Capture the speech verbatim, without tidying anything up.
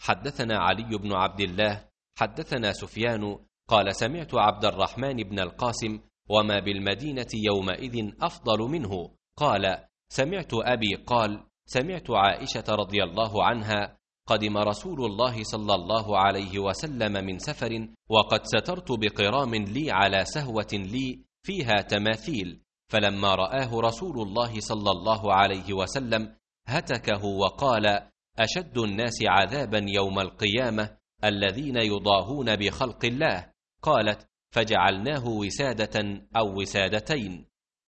حدثنا علي بن عبد الله حدثنا سفيان قال سمعت عبد الرحمن بن القاسم وما بالمدينة يومئذ أفضل منه قال سمعت أبي قال سمعت عائشة رضي الله عنها قدم رسول الله صلى الله عليه وسلم من سفر وقد سترت بقرام لي على سهوة لي فيها تماثيل، فلما رآه رسول الله صلى الله عليه وسلم هتكه وقال أشد الناس عذابا يوم القيامة الذين يضاهون بخلق الله. قالت فجعلناه وسادة أو وسادتين.